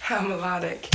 How melodic.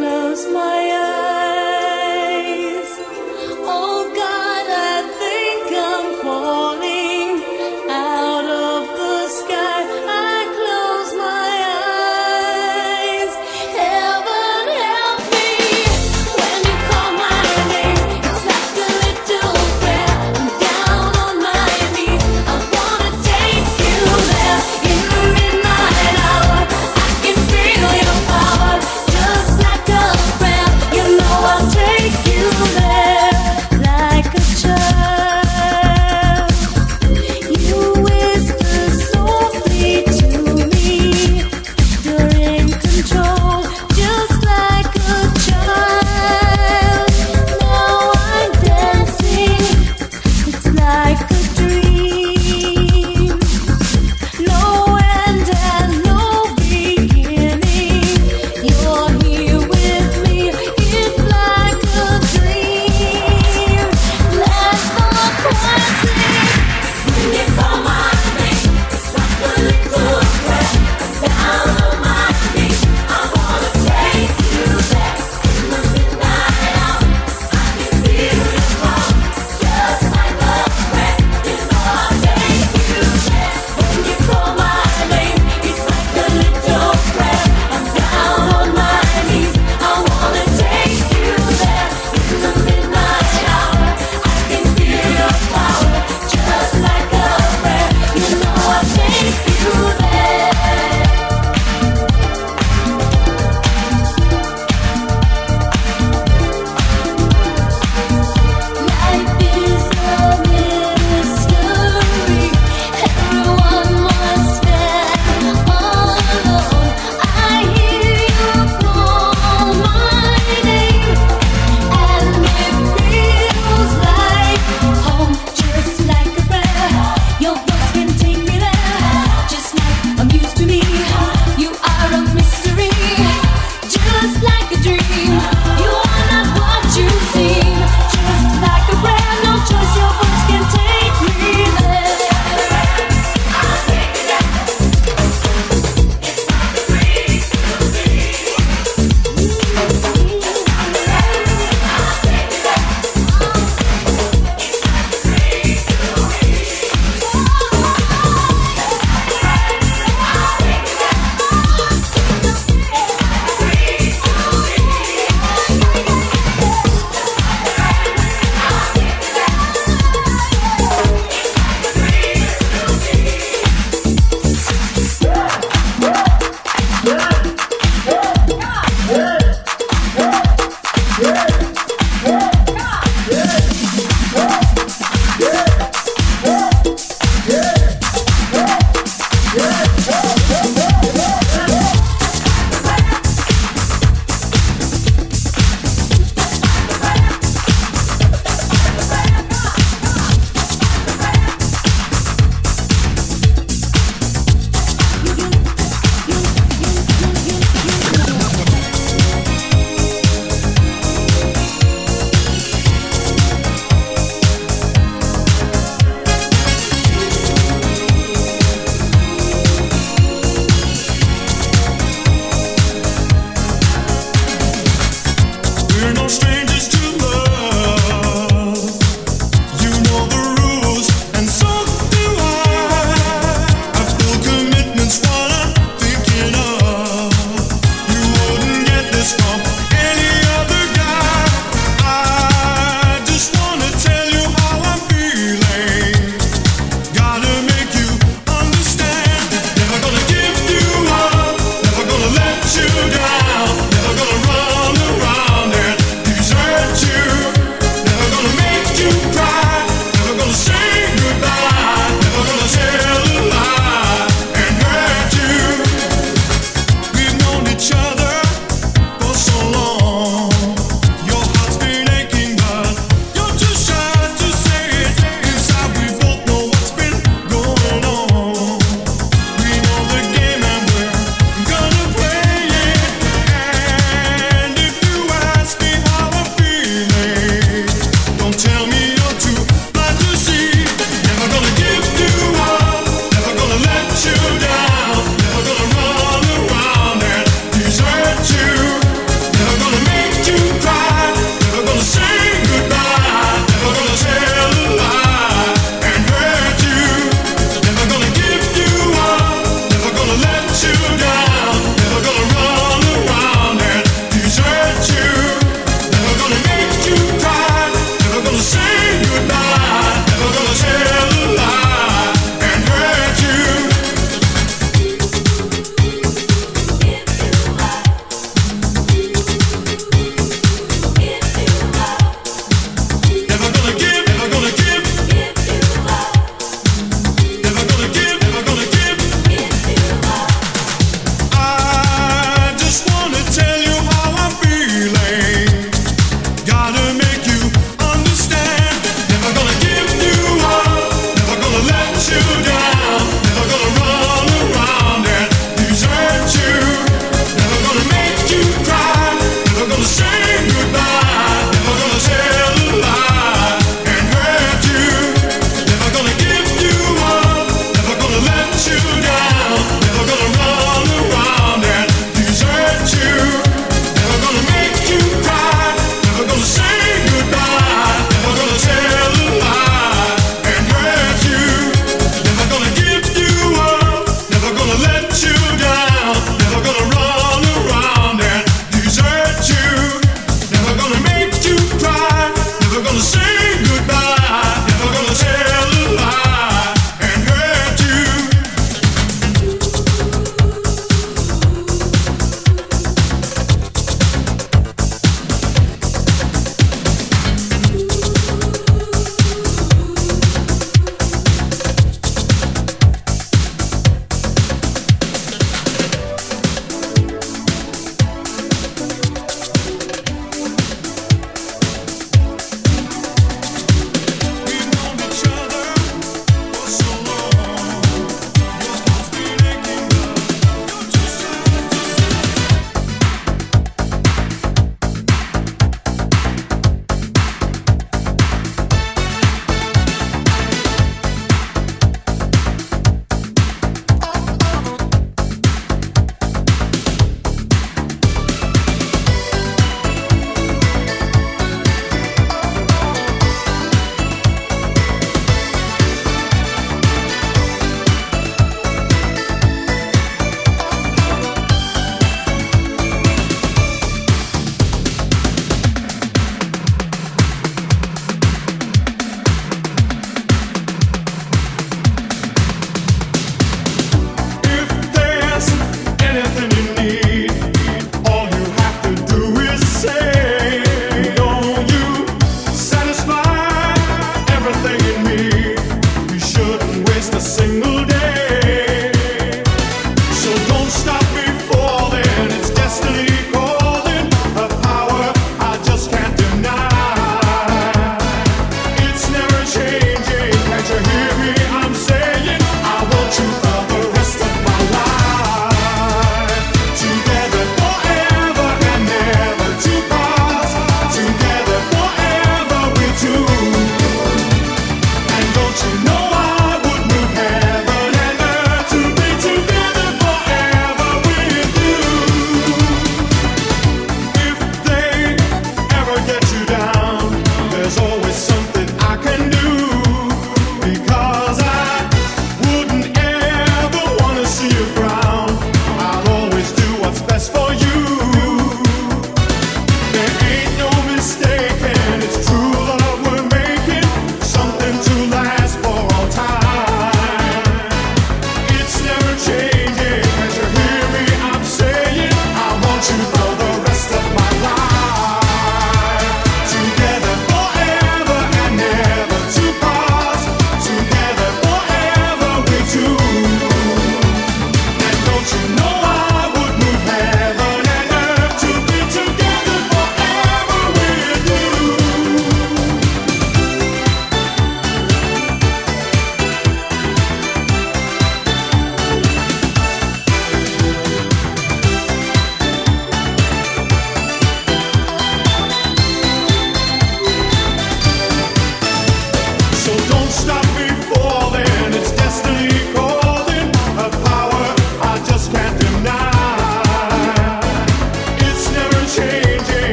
my eyes. Oh God, I think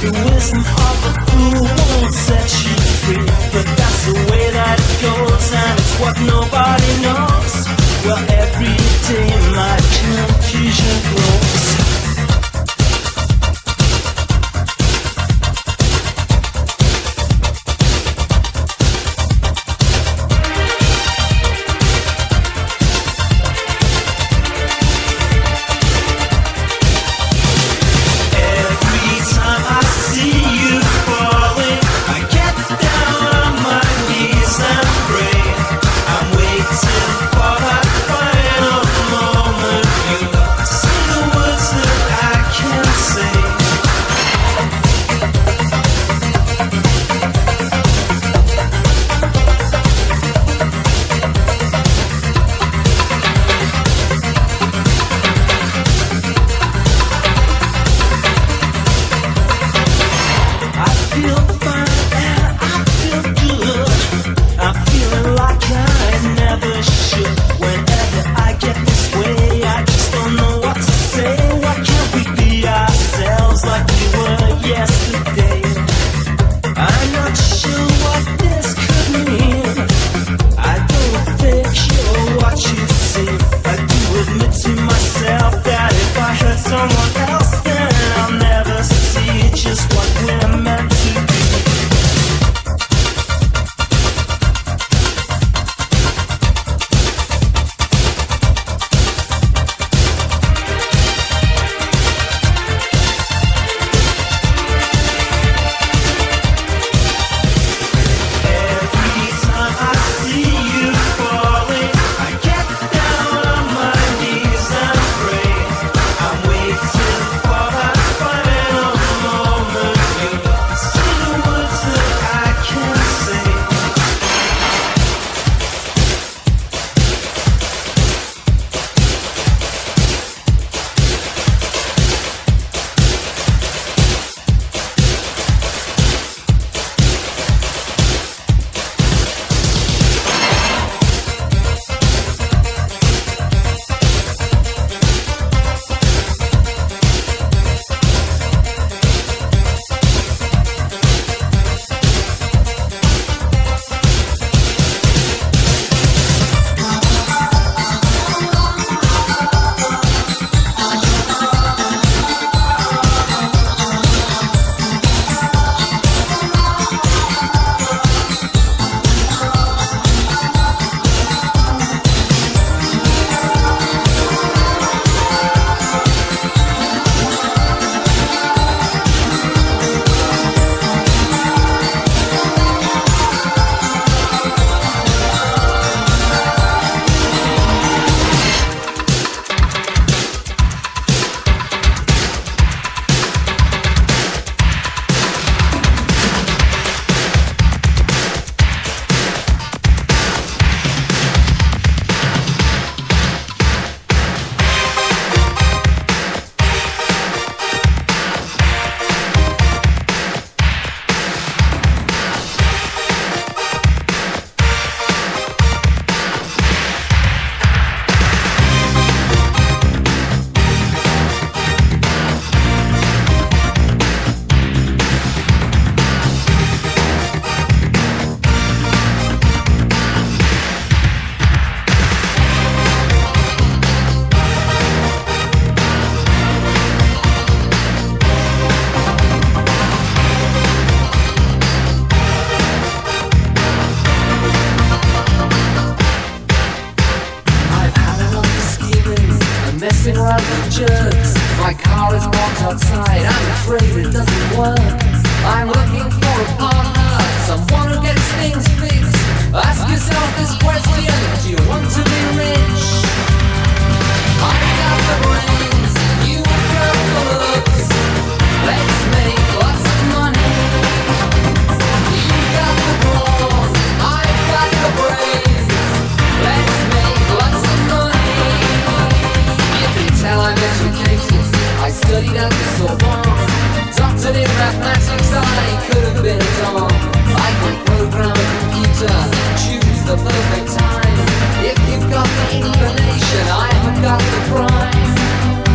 If you've got the inclination, I've got the crime.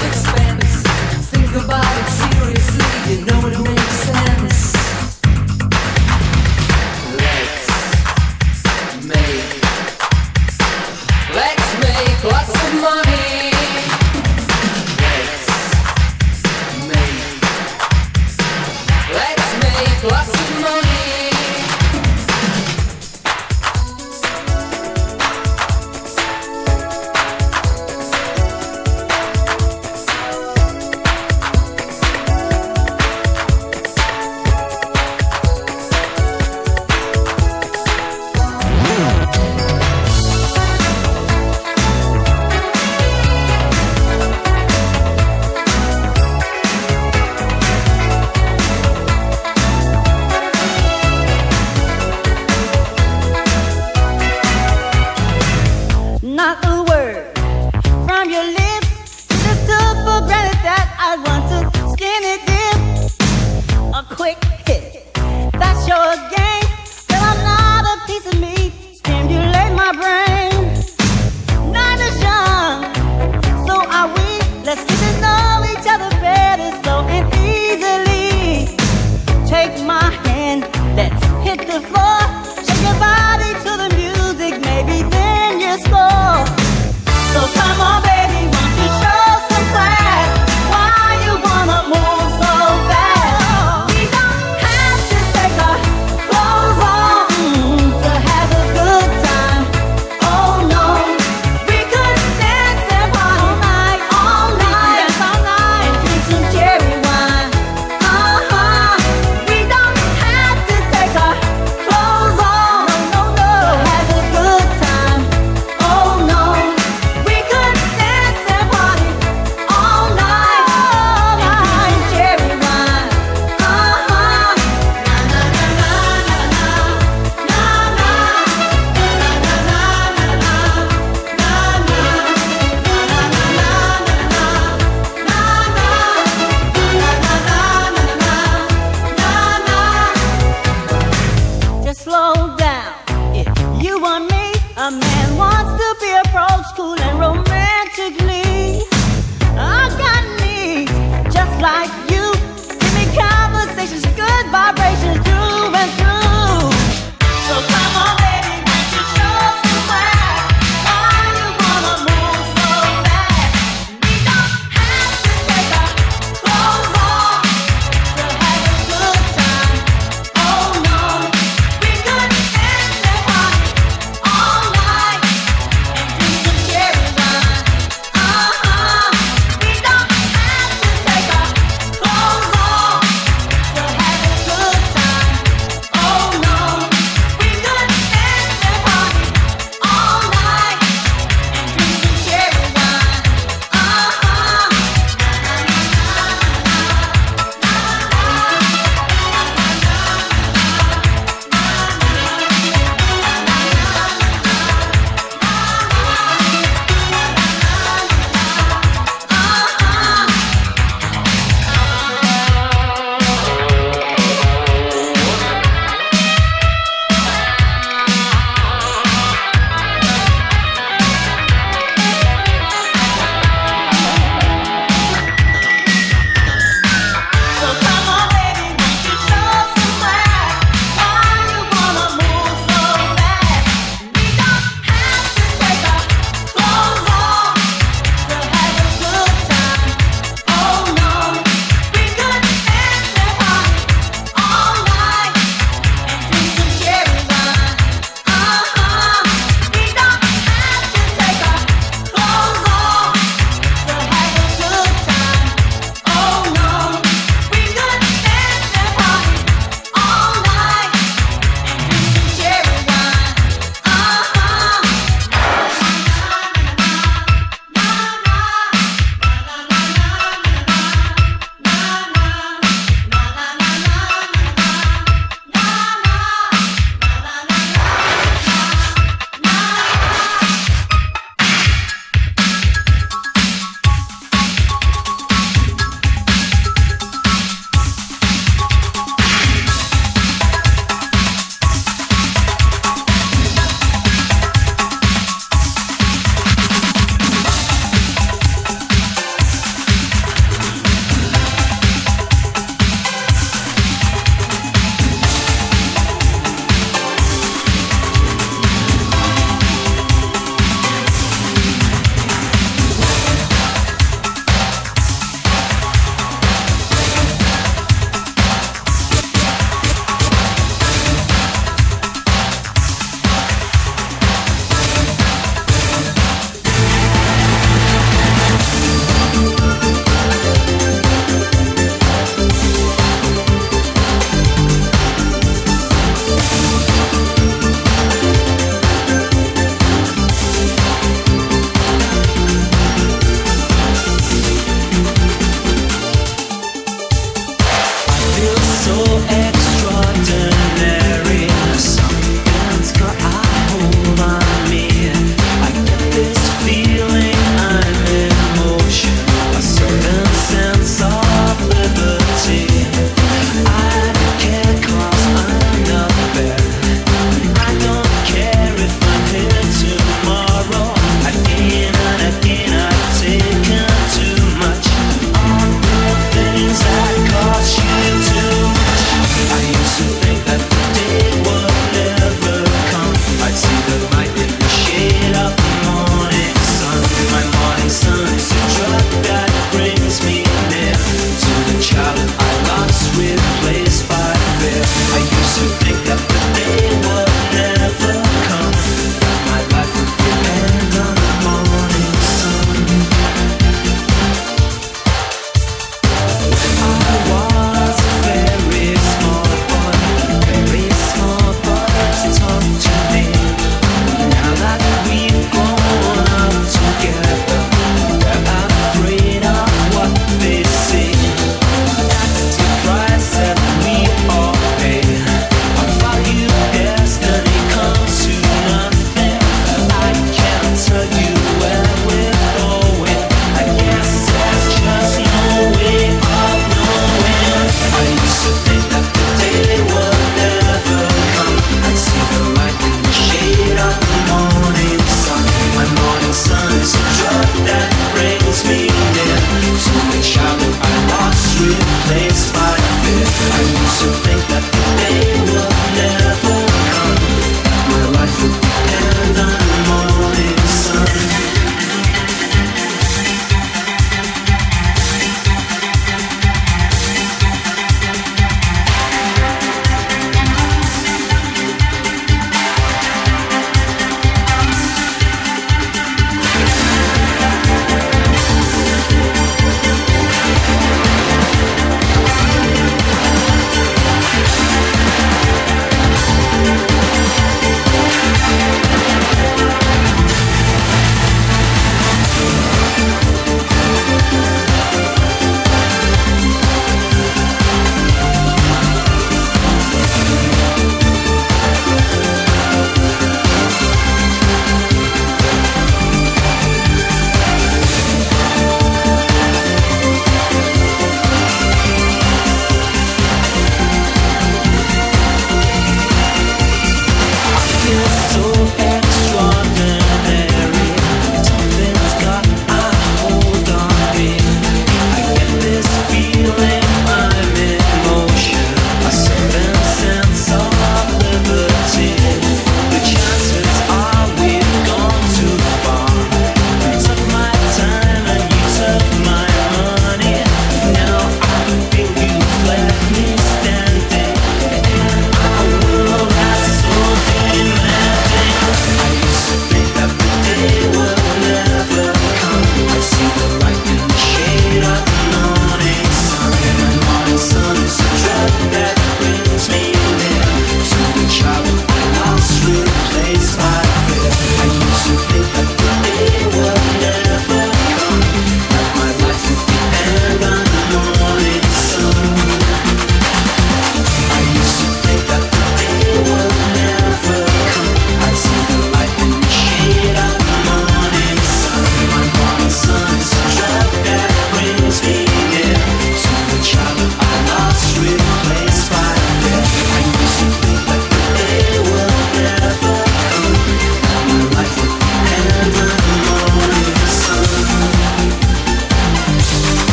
expense. Think about it seriously, you know it makes sense. Let's make lots of money. Let's make lots of money.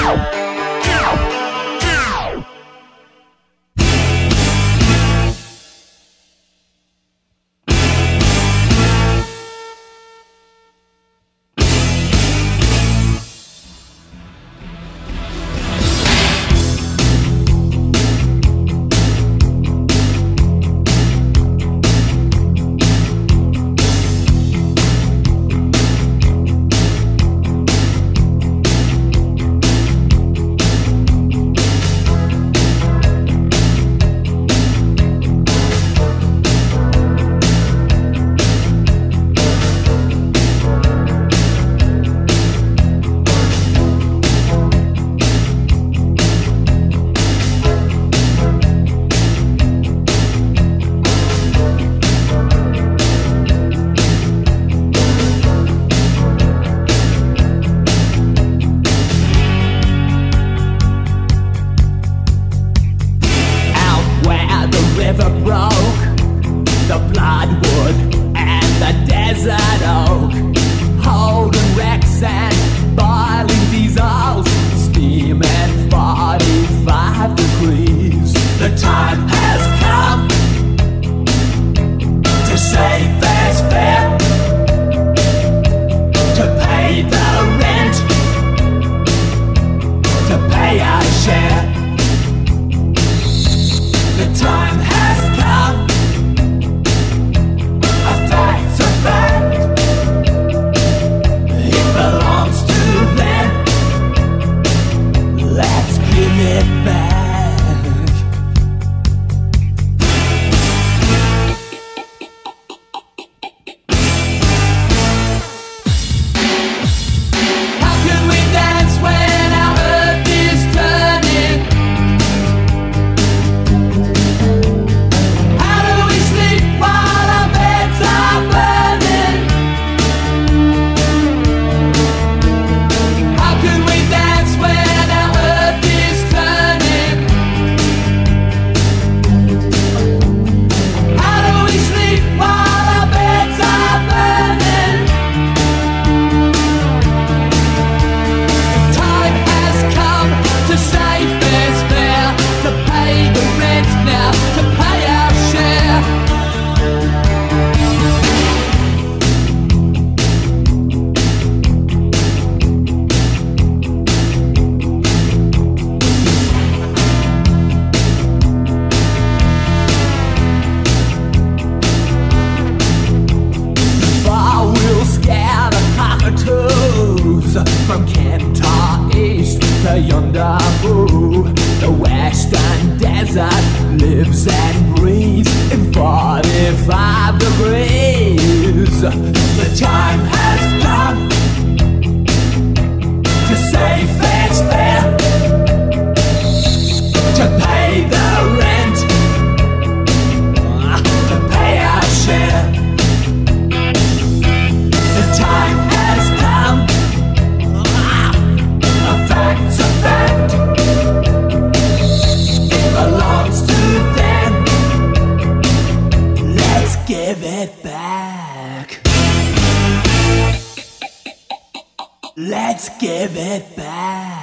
Let's give it back.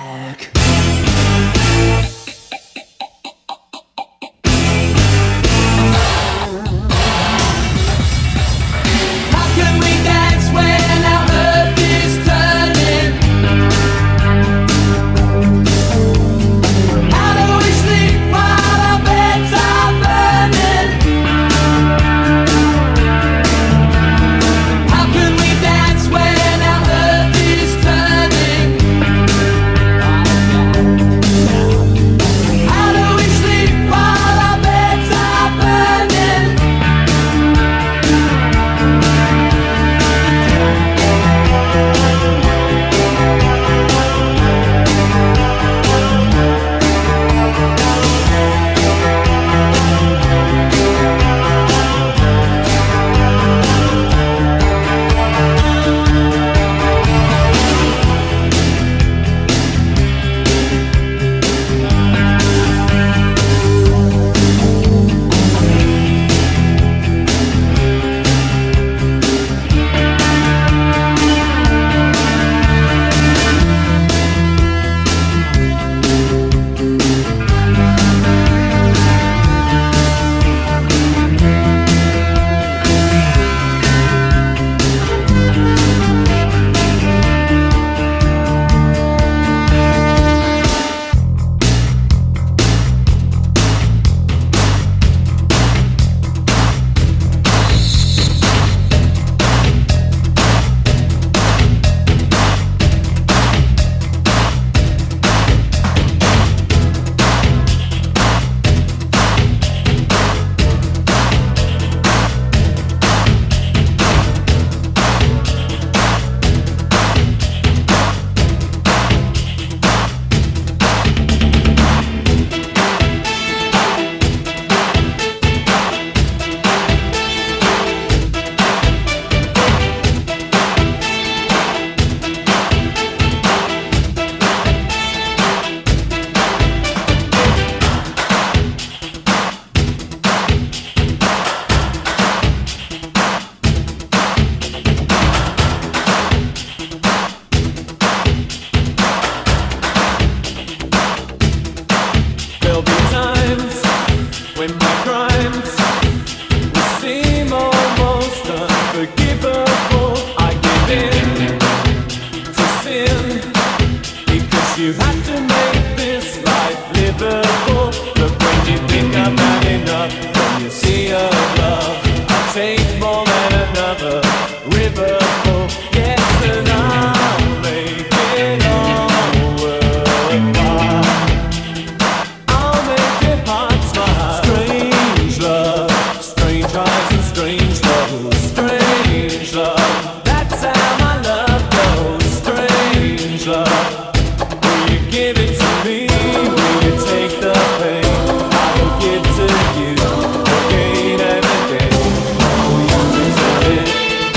You have to make this life livable. Look when you think I've had enough. When you see a love, I'll take more than another river full. Yes, and I'll make it all worthwhile. I'll make your heart smile. Strange love, strange eyes and strange love. Strange love, that's how my love goes. Strange love. Give it to me, will you take the pain? I will give to you again and again. Will you return it?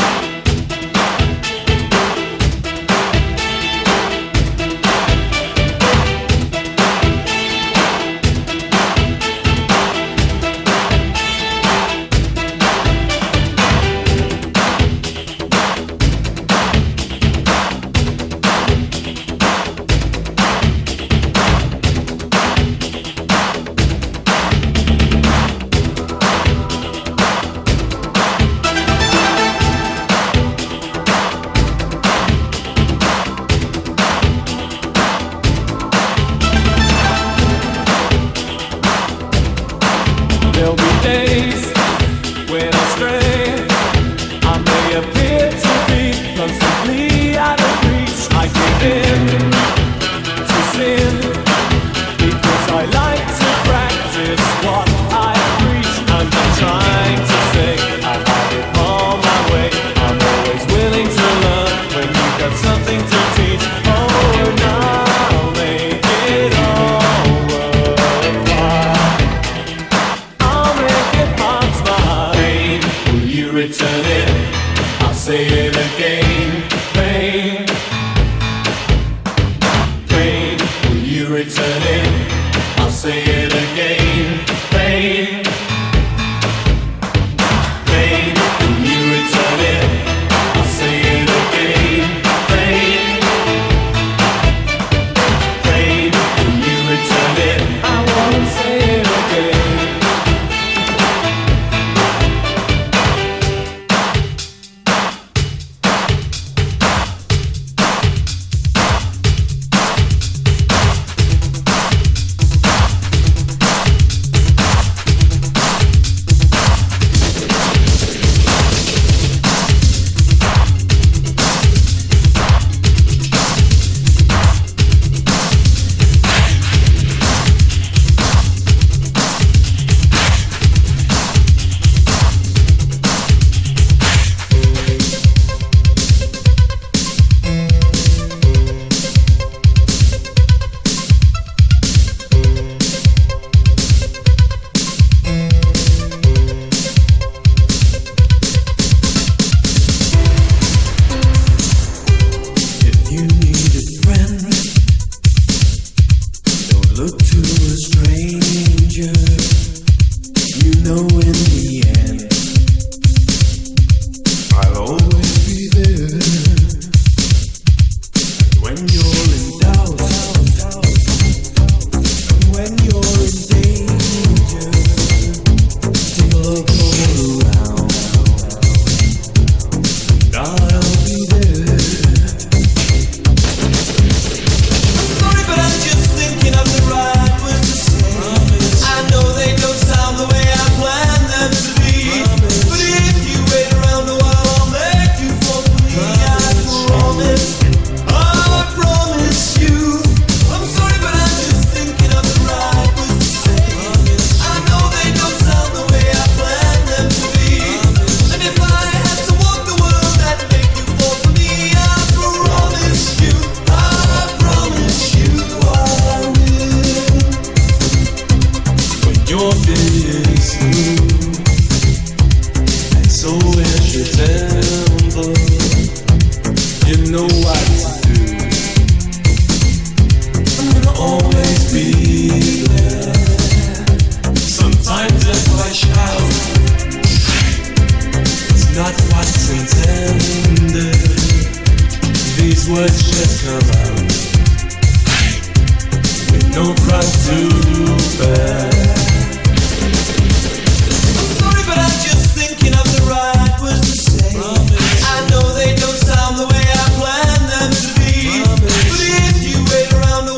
There'll be days when I stray. I may appear to be constantly out of reach. I give in to sin because I like to practice what I preach. I'm not trying to say I have it all my way. I'm always willing to learn when you've got something to teach. Oh, and I'll make it all worthwhile. Will you return it? I'll say it again. Pain, pain. Will you return it? I'll say it again. Pain, pain. Will you return it? I'll say it again. Pain, pain. Will you return it? I won't say it again. I know they don't sound the way I planned them to be. But if you wait around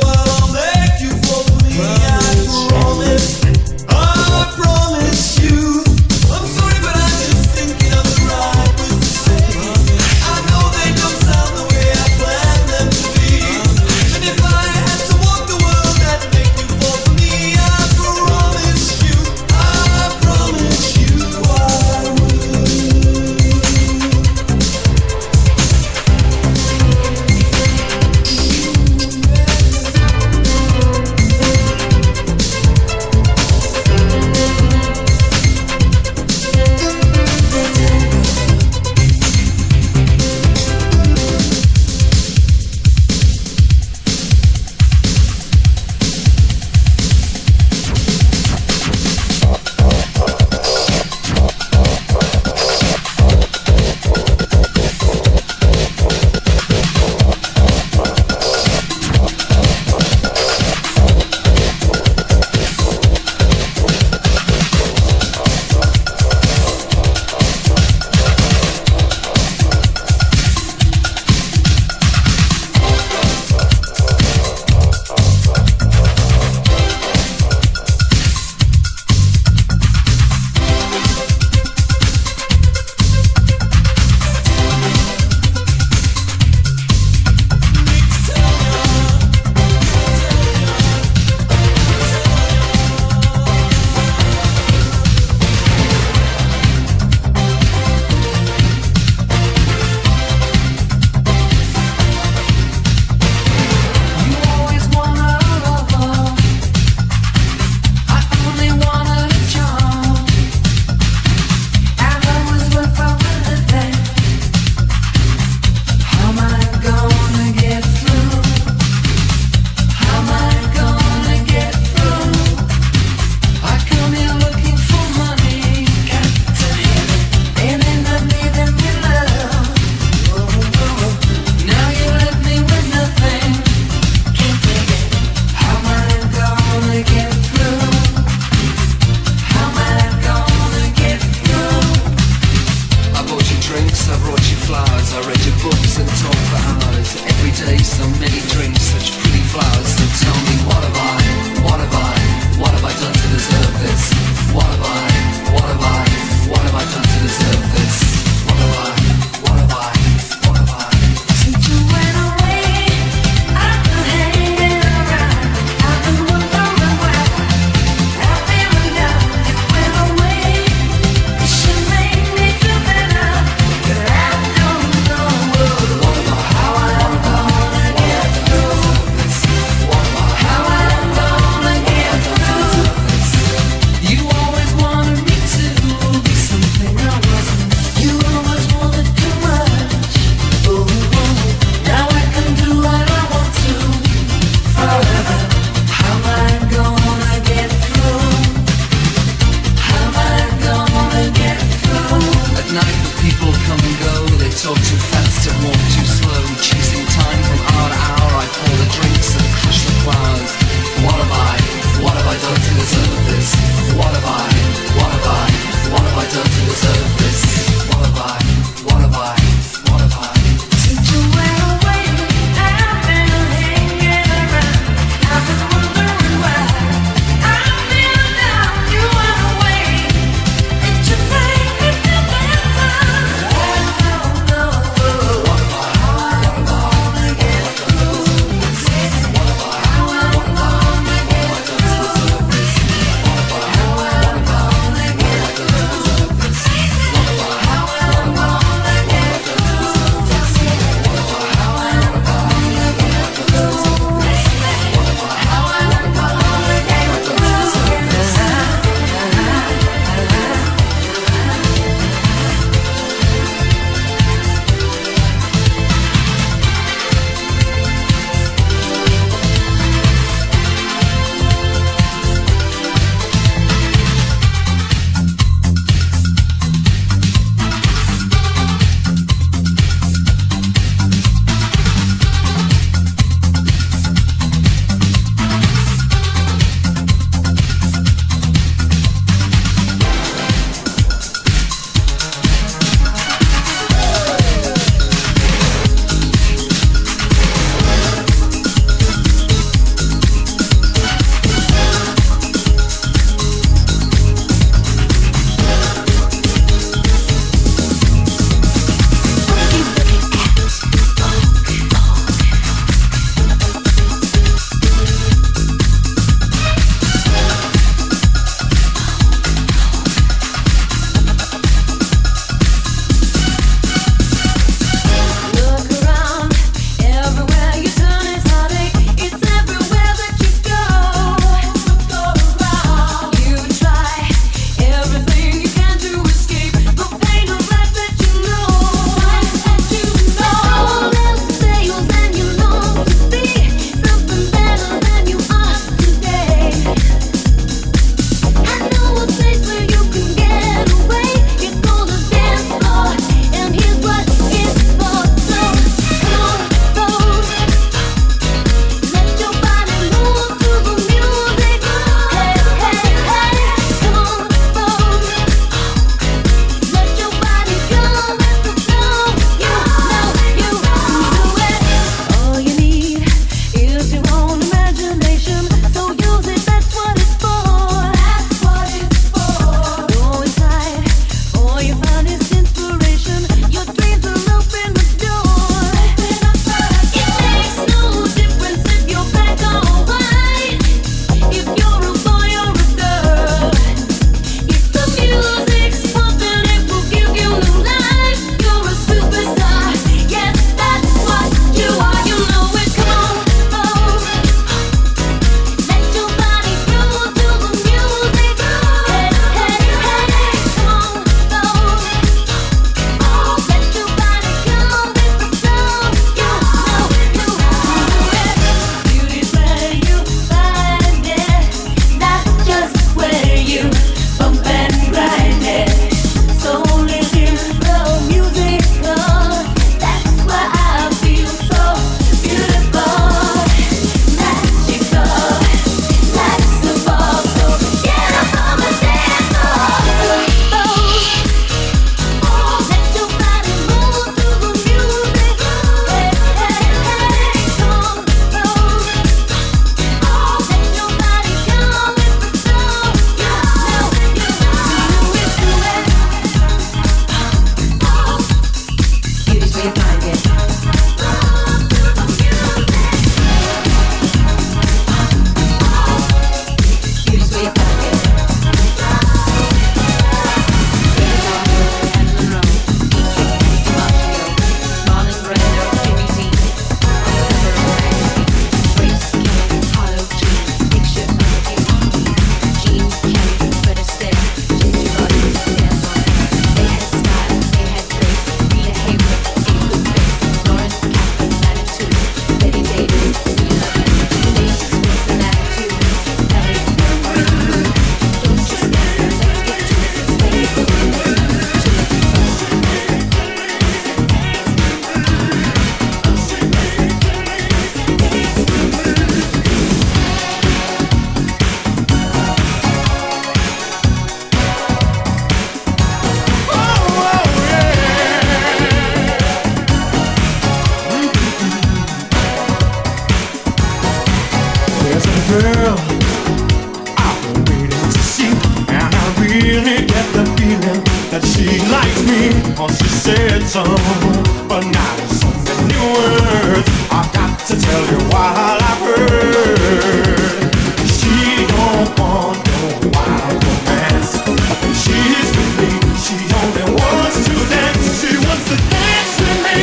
girl I've been waiting to see, and I really get the feeling that she likes me. Oh, she said so, but not in so many words. I've got to tell you what I've heard. She don't want no wild romance. She's with me, she only wants to dance. She wants to dance with me,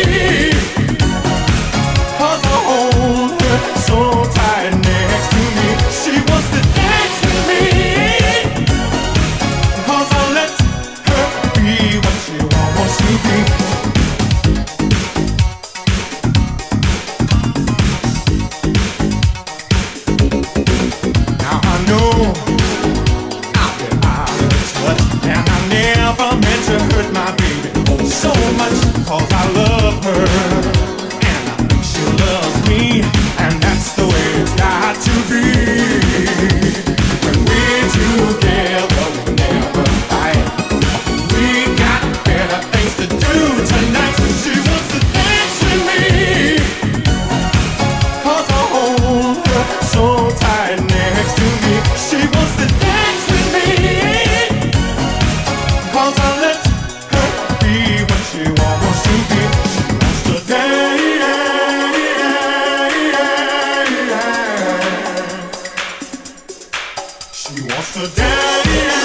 'cause I hold her so tight next to me. She wants to dance with me, 'cause I let her be what she wants to be. Now I know I've been out of touch, and I never meant to hurt my baby so much, 'cause I love her, and I think she loves me, and that's the way it's got to be. When we're together, we never fight. We got better things to do tonight. She wants to dance with me, 'cause I hold her so tight next to me. She wants to dance with me, 'cause I let her be what she wants to be. She wants to dance. She wants to dance.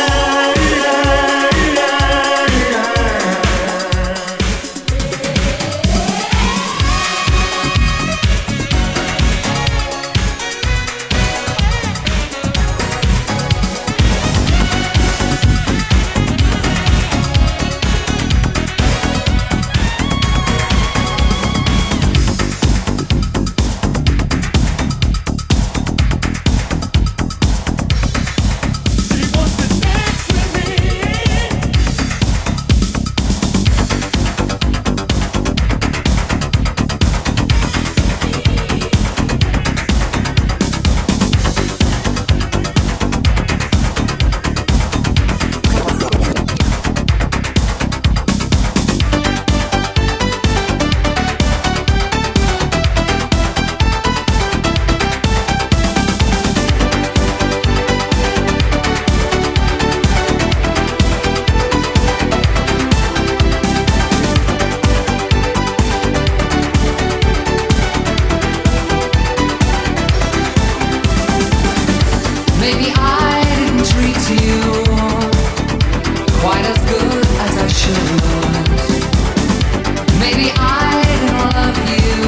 Maybe I didn't treat you quite as good as I should. Maybe I didn't love you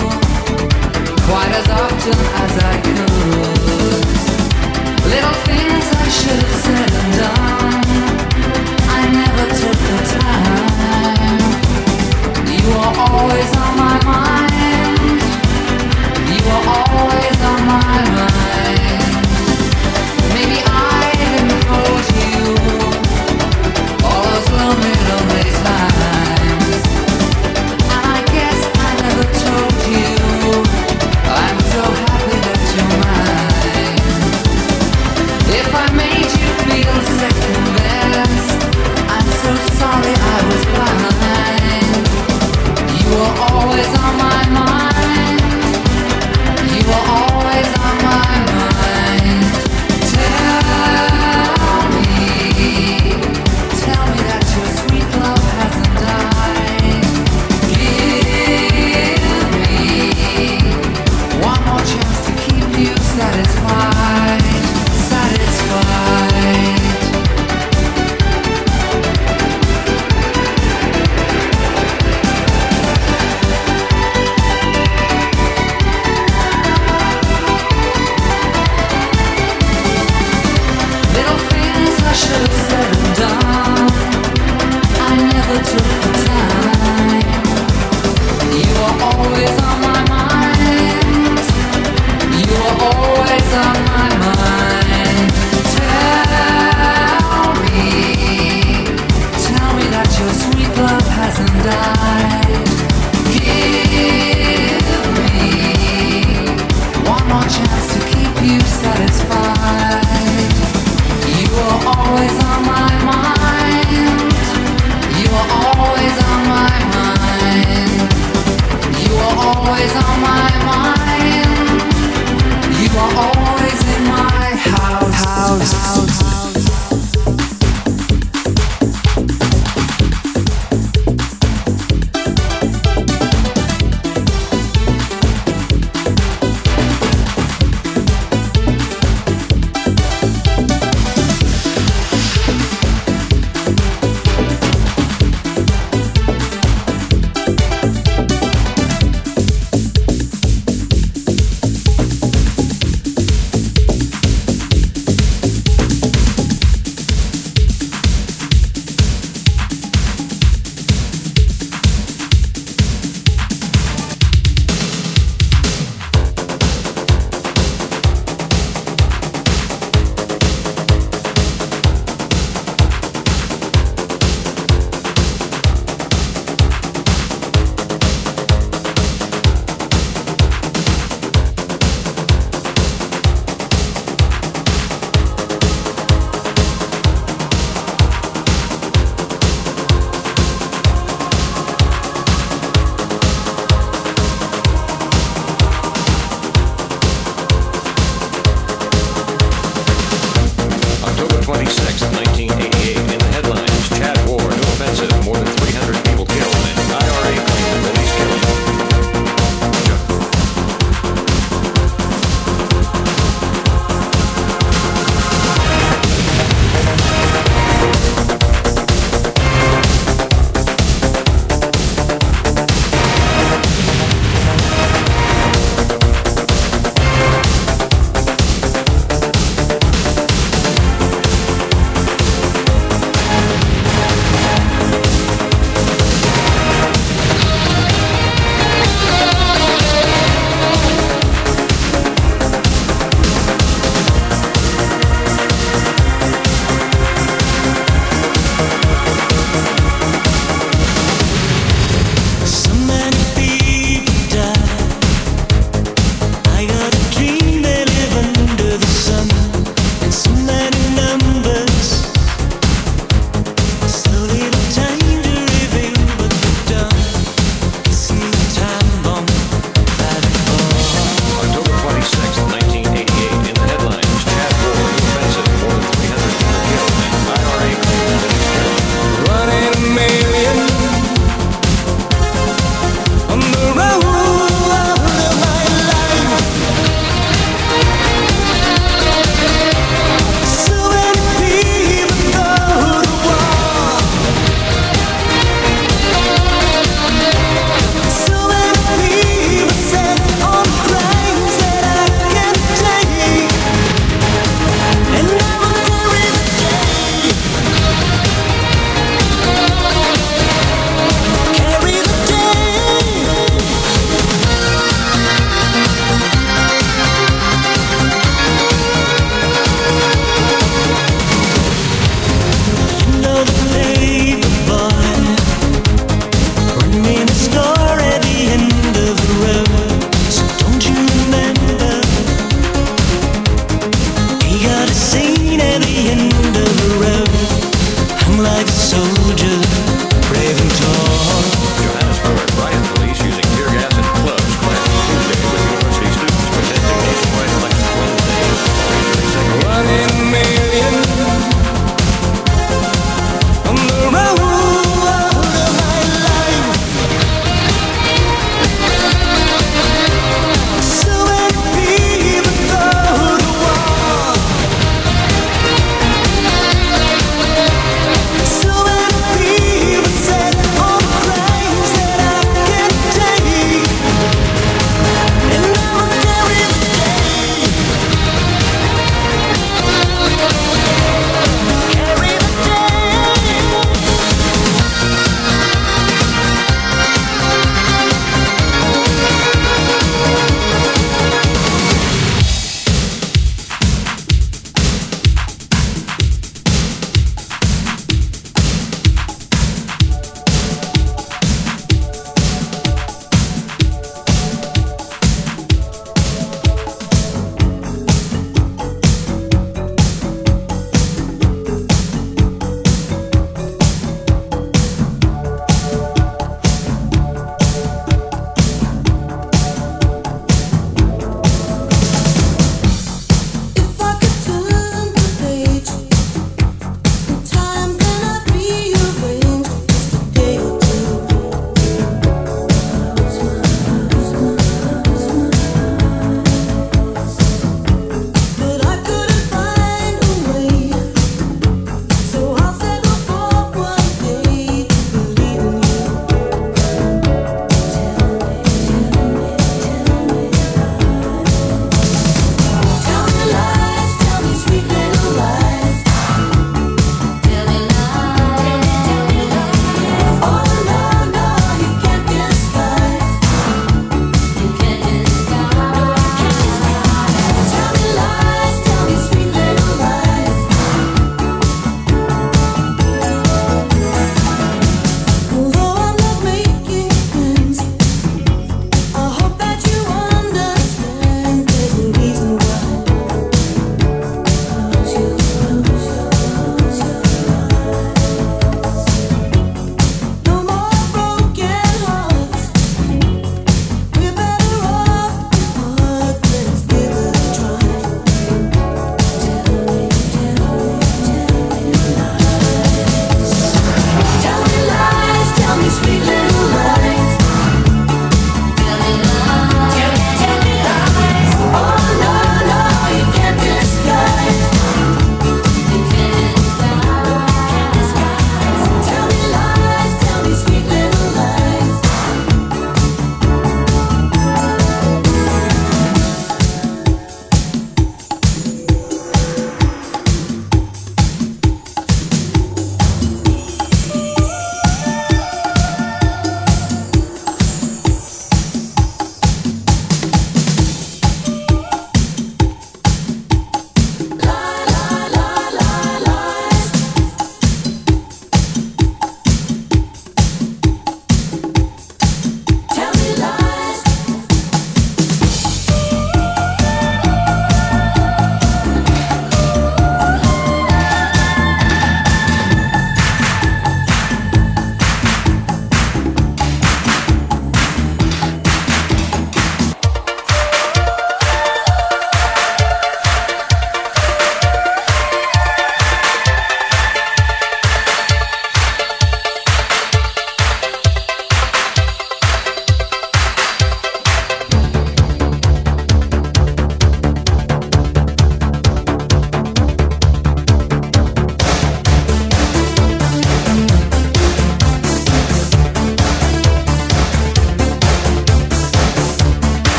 quite as often as I could. Little things I should have said and done, I never took the time. You were always on my mind. You were always on my mind. Maybe I didn't hold you all those lonely, lonely times. And I guess I never told you I'm so happy that you're mine. If I made you feel second best, I'm so sorry I was blind. You were always on my mind. You were always on my mind. Tell me that your sweet love hasn't died. Give me one more chance to keep you satisfied, satisfied. Little things I should have said and done, I never took the time. You were always on my mind. You were always on my mind. Tell me that your sweet love hasn't died. Give me one more chance to keep you satisfied. You were always on my mind. You were always on my mind. You were always on my mind. You were always in 26, 1988. In the headlines, Chad War, new offensive, more than 300 people killed, and IRA claimed police killing.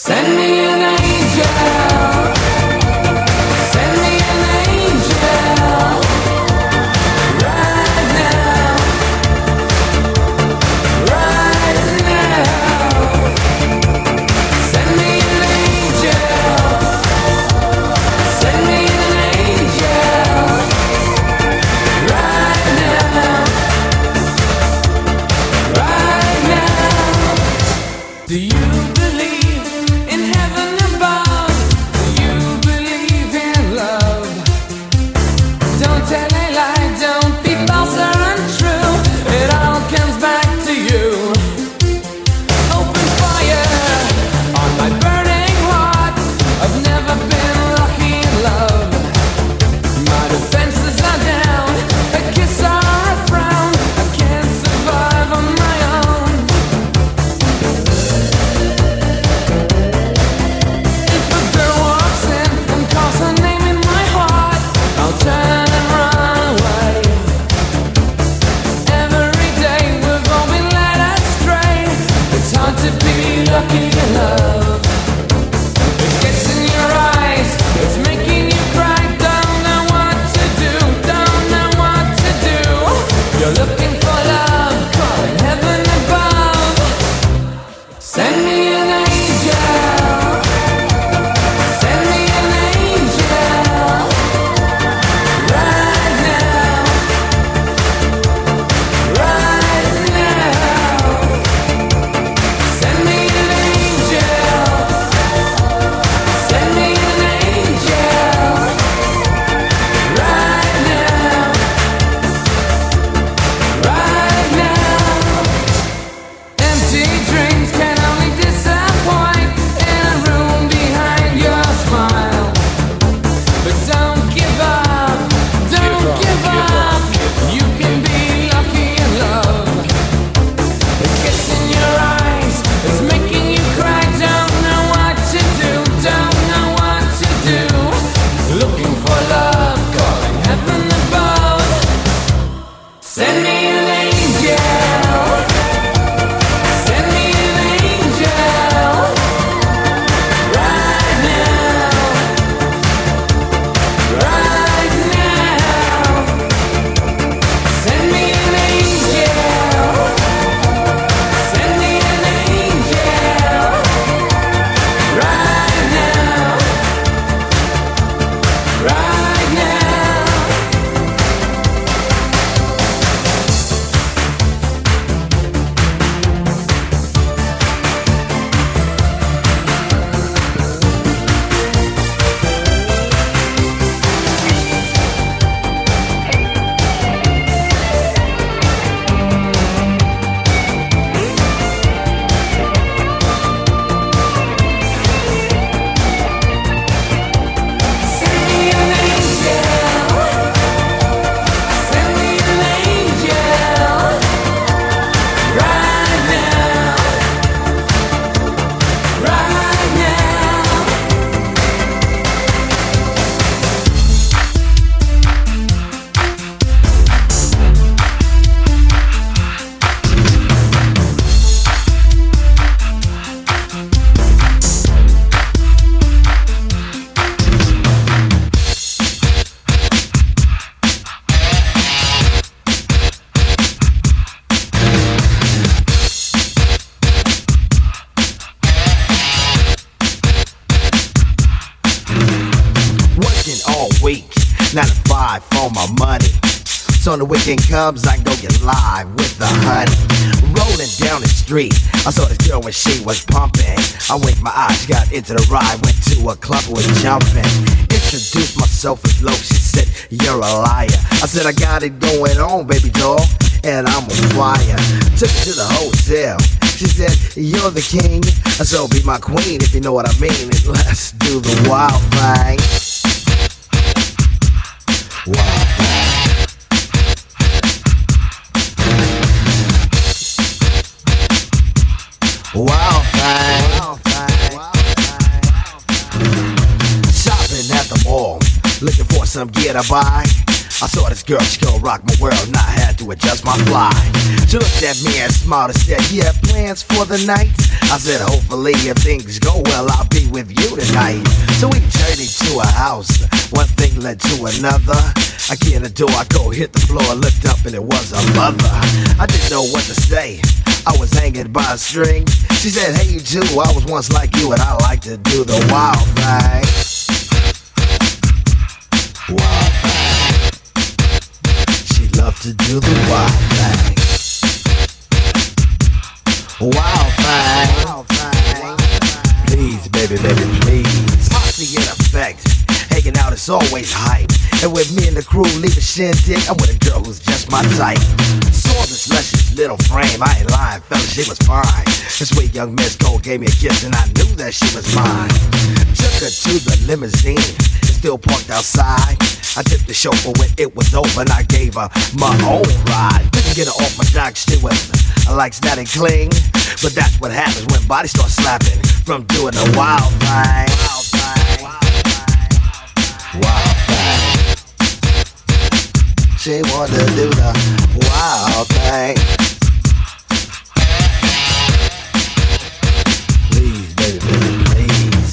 Send me an angel. Send me an angel. Right now. Right now. Send me an angel. Send me an angel. Right now. Right now. Do you believe in heaven above? Do you believe in love? Don't tell a lie, don't be false or untrue. It all comes back to you. Open fire on my burning heart. I've never been lucky in love. My defenses are down, a kiss or a frown. I can't survive on my own. If a girl walks in and calls her name in my heart, I'll turn and run away. Every day we've all been led astray. It's hard to be lucky in love. It gets in your eyes, it's making you cry. Don't know what to do, don't know what to do. You're looking for love, calling heaven above. Send me an angel. Send me an angel. Right now. Right now. Send me an angel. Send me an angel. Right now. Right now. Empty dreams can only disappoint in a room behind your smile. But don't give up, don't give up. You can be lucky in love. It gets in your eyes, it's making you cry. Don't know what to do, don't know what to do. Looking for love, calling heaven above. Send me an angel. Send me an angel. Right now. Right now. Send me an angel. Send me an angel. Right now. Right now. Send me an angel. Send me an angel. Right now. Right now. Working all week, 9 to 5 for my money. So when the weekend comes, I go get live with the honey. Rolling down the street, I saw this girl when she was pumping. I winked my eyes, got into the ride, went to a club, was jumping. Introduced myself as low, she said, you're a liar. I said, I got it going on, baby doll, and I'm on fire. Took her to the hotel. She said, you're the king, so be my queen if you know what I mean. And let's do the wild thing. Wild thing. Wild thing. Shopping at the mall, looking for some gear to buy. I saw this girl, she gon' rock my world, and I had to adjust my fly. She looked at me and smiled and said, you have plans for the night? I said, hopefully if things go well, I'll be with you tonight. So we journeyed to a house, one thing led to another. I get in the door, I go hit the floor, looked up and it was a mother. I didn't know what to say, I was hanging by a string. She said, hey you too, I was once like you and I like to do the wild thing. Wild thing. She loved to do the wild thing. Wild thing. Wild thing. Please, baby, baby, please. Posse in effect. Hanging out is always hype. And with me and the crew leave a shindig, I'm with a girl who's just my type. Saw this luscious little frame, I ain't lying, fella, she was fine. This sweet young Miss Cole gave me a kiss and I knew that she was mine. Took her to the limousine, it's still parked outside. I tipped the chauffeur when it was over and I gave her my own ride. Couldn't get her off my jock, she was like static cling. But that's what happens when bodies start slapping from doing the wild thing. Wild thing. Wild thing. She wanted to do the wild thing. Please, baby, baby, please.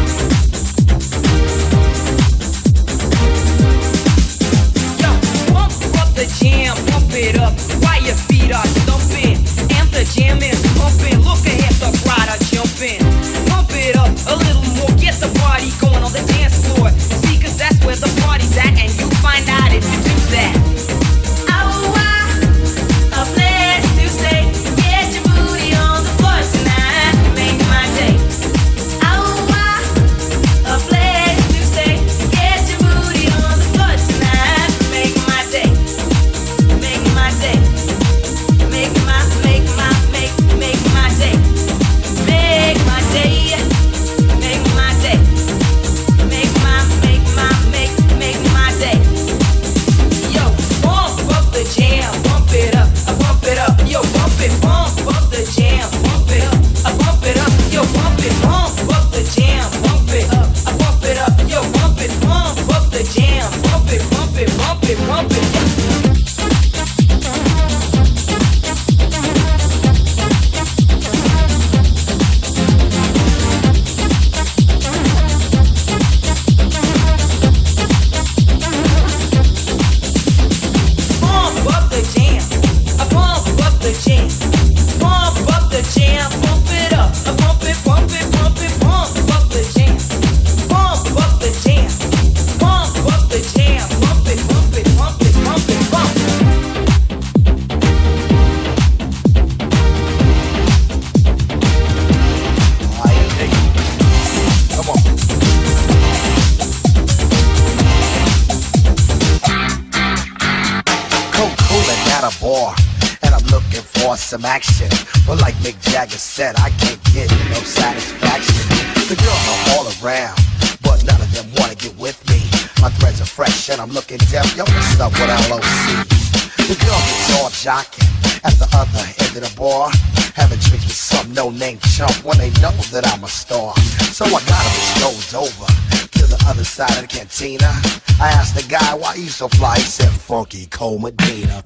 Yo, want some action. But like Mick Jagger said, I can't get no satisfaction. The girls are all around, but none of them wanna get with me. My threads are fresh and I'm looking deaf. Yo, what's up with LOC? The girls is all jocking at the other end of the bar, having drinks with some no-name chump when they know that I'm a star. So I got them strolled over to the other side of the cantina. I asked the guy why you so fly. He said Funky Cole Medina.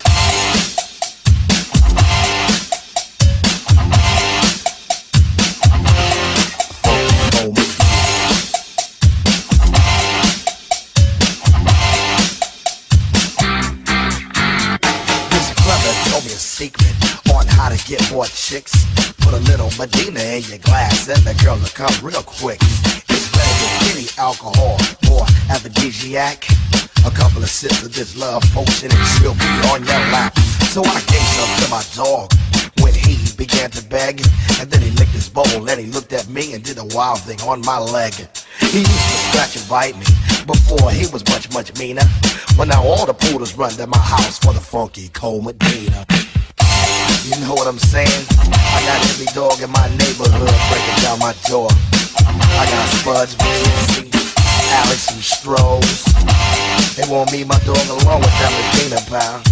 Secret on how to get more chicks. Put a little Medina in your glass and the girl will come real quick. It's better than any alcohol or aphrodisiac. A couple of sips of this love potion and she'll be on your lap. So I gave some to my dog when he began to beg, and then he licked his bowl and he looked at me and did a wild thing on my leg. He used to scratch and bite me before he was much, much meaner. But now all the poodles run to my house for the Funky Cole Medina. You know what I'm saying? I got every dog in my neighborhood breaking down my door. I got Spuds, BC, Alex, and Strohs. They want me, my dog, alone with that Medina pal.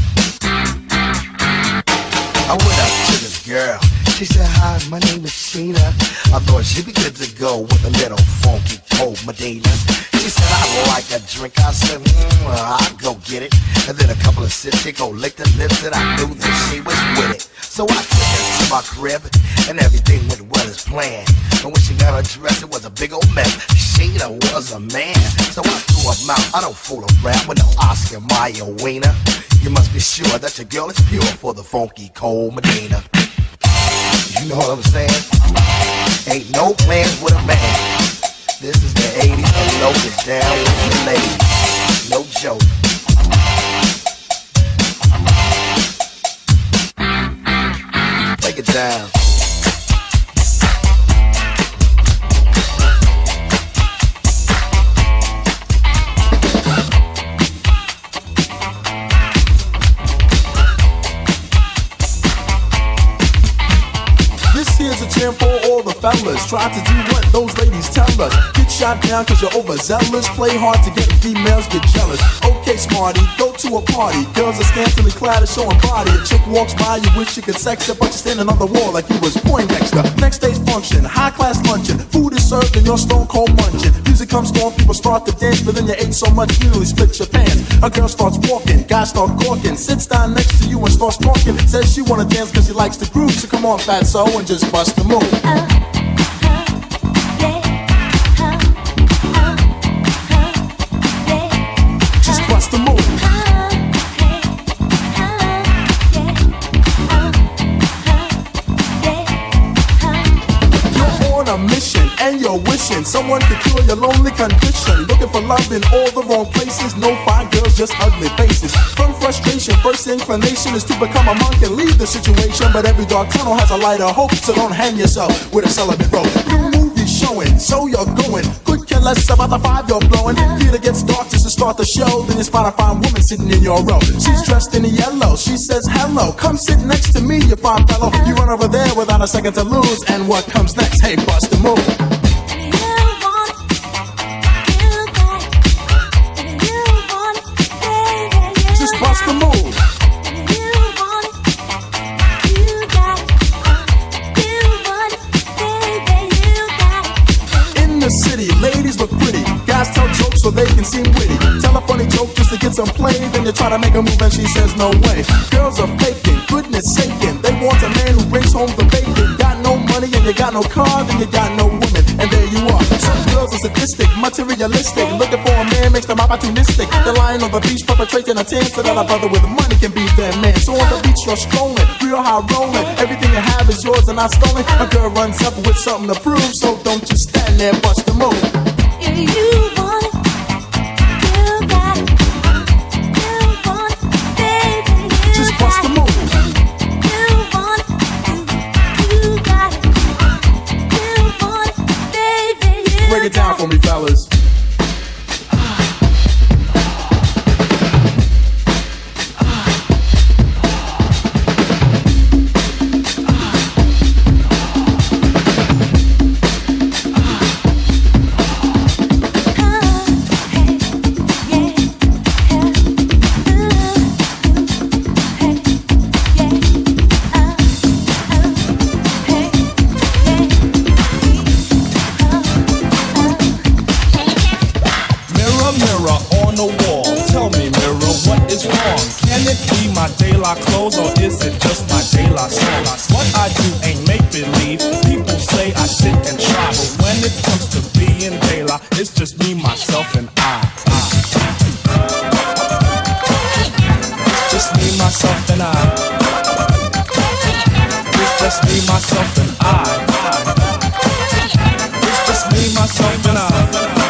I went up to this girl. She said, hi, my name is Sheena. I thought she'd be good to go with a little Funky Cole Medina. She said, I'd like a drink. I said, I'll go get it. And then a couple of sips, she go lick the lips, and I knew that she was with it. So I took her to my crib, and everything went well as planned. And when she got her dress, it was a big old mess. Sheena was a man, so I threw her mouth. I don't fool around with no Oscar Mayer wiener. You must be sure that your girl is pure for the Funky Cole Medina. You know what I'm saying? Ain't no plans with a man. This is the 80s, and low is down with the ladies. No joke. Take it down. Here's a chant for all the fellas. Try to do what those ladies tell us. Get shot down cause you're overzealous. Play hard to get females, get jealous. Okay, smarty, go to a party. Girls are scantily clad and showing body. A chick walks by, you wish you could sex her, but you're standing on the wall like you was Poindexter. Next day's function, high class luncheon. Food is served and you're stone cold munching. Music comes on, people start to dance, but then you ate so much you nearly split your pants. A girl starts walking, guys start gawking. Sits down next to you and starts talking. Says she wanna dance cause she likes the groove. So come on, fatso, and just bust the move. Just bust the move. You're on a mission and you're wishing someone could cure your lonely condition. Looking for love in all the wrong places. No fine girls, just ugly faces. From frustration, first inclination is to become a monk and leave the situation. But every dark tunnel has a light of hope, so don't hang yourself with a celibate rope. New movie showing, so you're going. Could care less about the five you're blowing. Theater gets dark just to start the show. Then you spot a fine woman sitting in your row. She's dressed in yellow, she says hello. Come sit next to me, you fine fellow. You run over there without a second to lose. And what comes next? Hey, bust the move. Just bust the move. In the city, ladies look pretty. Guys tell jokes so they can seem witty. Tell a funny joke just to get some play. Then you try to make a move and she says no way. Girls are faking, goodness saking. They want a man who brings home the bacon. Got no money and you got no car, then you got no woman. And there you are. Some girls are sadistic, materialistic. Looking for a man makes them opportunistic. They're lying on the beach perpetrating a team so that a brother with money can be their man. So on the beach you're strolling, real high rolling. Everything you have is yours and not stolen. A girl runs up with something to prove, so don't just stand there, bust the move. If you want it, you got it. You want it, baby, you Just bust the move. You want it, you got it. You want it, baby, you Break it down for me, fellas. I song. What I do ain't make believe. People say I sit and try, but when it comes to being De La, it's just me, myself, and I. It's just me, myself, and I. It's just me, myself, and I. It's just me, myself, and I.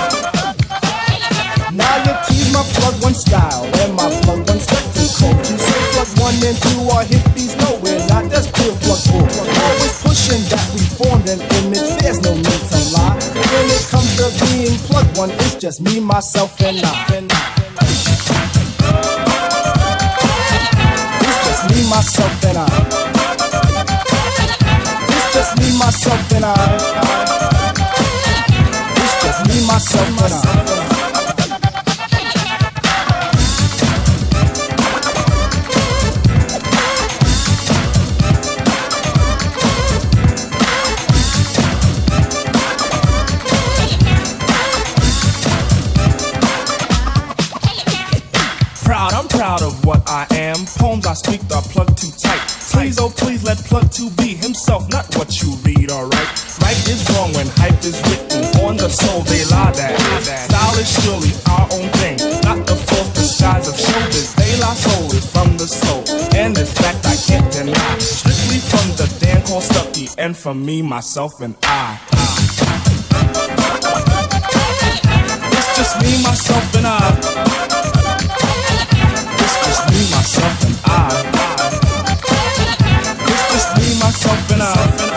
Now you tease my plug one style and my plug one spectacle. You say plug one and two are hippies, no we're not, that's pure plug bull. Always pushing that we formed an image, there's no need to lie. When it comes to being plug one, it's just me, myself, and I. It's just me, myself, and I. It's just me, myself, and I. It's just me, myself, and I. Proud of what I am. Poems I speak are plugged too tight. Please, oh please, let plug 2 be himself, not what you read, alright? Right is wrong when hype is written on the soul, they lie that. Style is surely our own thing, not the false disguise of showbiz. De La Soul is from the soul, and this fact I can't deny. Strictly from the Dan called Stucky, and from me, myself, and I. It's just me, myself, and I. It's me, myself, and I. It's just me, myself, and I.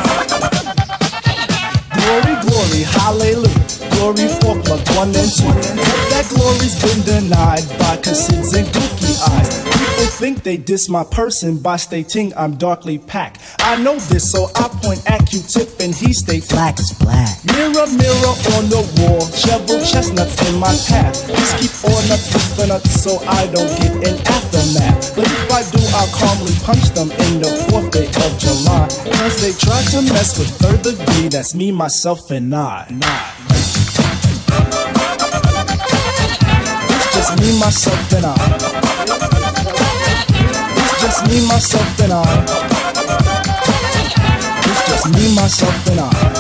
Glory, glory, hallelujah. Glory for plug 1 and 2. But that glory's been denied by Cassids and Gookie eyes. People think they diss my person by stating I'm darkly packed. I know this, so I point at Q-Tip and he states black is black. Mirror, mirror on the wall, shovel chestnuts in my path. Just keep on nuts with the nuts so I don't get an aftermath. But if I do, I'll calmly punch them in the 4th day of July. Cause they try to mess with 3rd degree, that's me, myself, and I. It's just me, myself, and I. It's just me, myself, and I. It's just me, myself, and I.